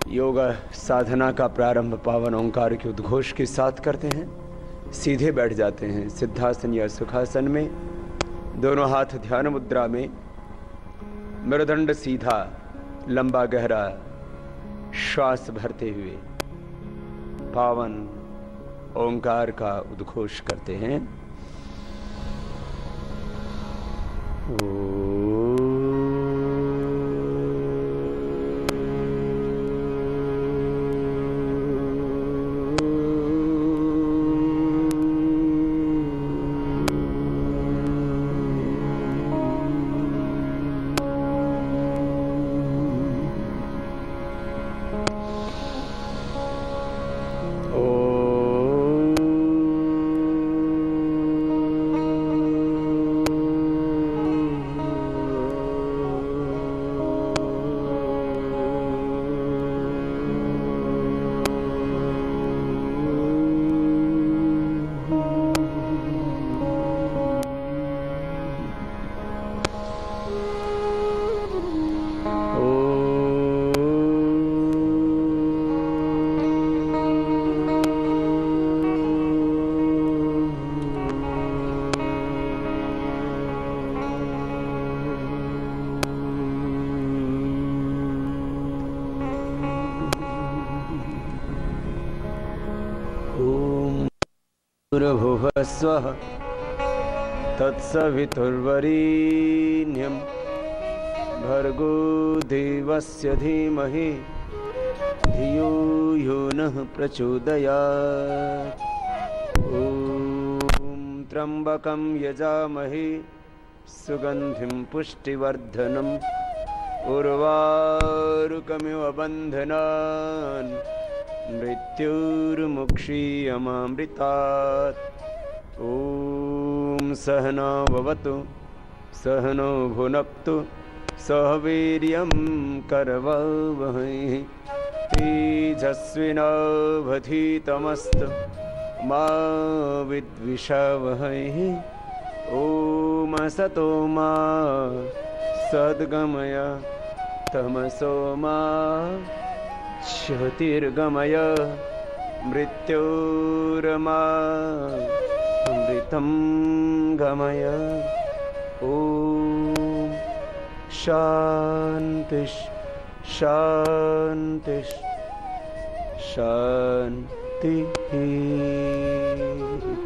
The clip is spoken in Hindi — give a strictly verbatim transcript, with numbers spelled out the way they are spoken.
योगा साधना का प्रारंभ पावन ओंकार के उद्घोष के साथ करते हैं। सीधे बैठ जाते हैं सिद्धासन या सुखासन में, दोनों हाथ ध्यान मुद्रा में, मेरुदंड सीधा, लंबा गहरा श्वास भरते हुए पावन ओंकार का उद्घोष करते हैं। भूर्भुवः स्वः तत्सवितुर्वरेण्यं भर्गो देवस्य धीमहि धियो यो नः प्रचोदयात्। ॐ त्र्यम्बकं यजामहे सुगन्धिं पुष्टिवर्धनम् उर्वारुकमिव बन्धनान् मृत्युर्मुक्षीयमामृतात्। ॐ सहना भवतु सहनो भुनक्तु सह वीर्यं करवावहै तेजस्विनावधीतमस्तु मा विद्विषावहै। ॐ असतो मा सद्गमय तमसो मा ज्योतिर्गमय मृत्योर्मामृतं गमय। ॐ शान्ति शान्ति शान्तिः।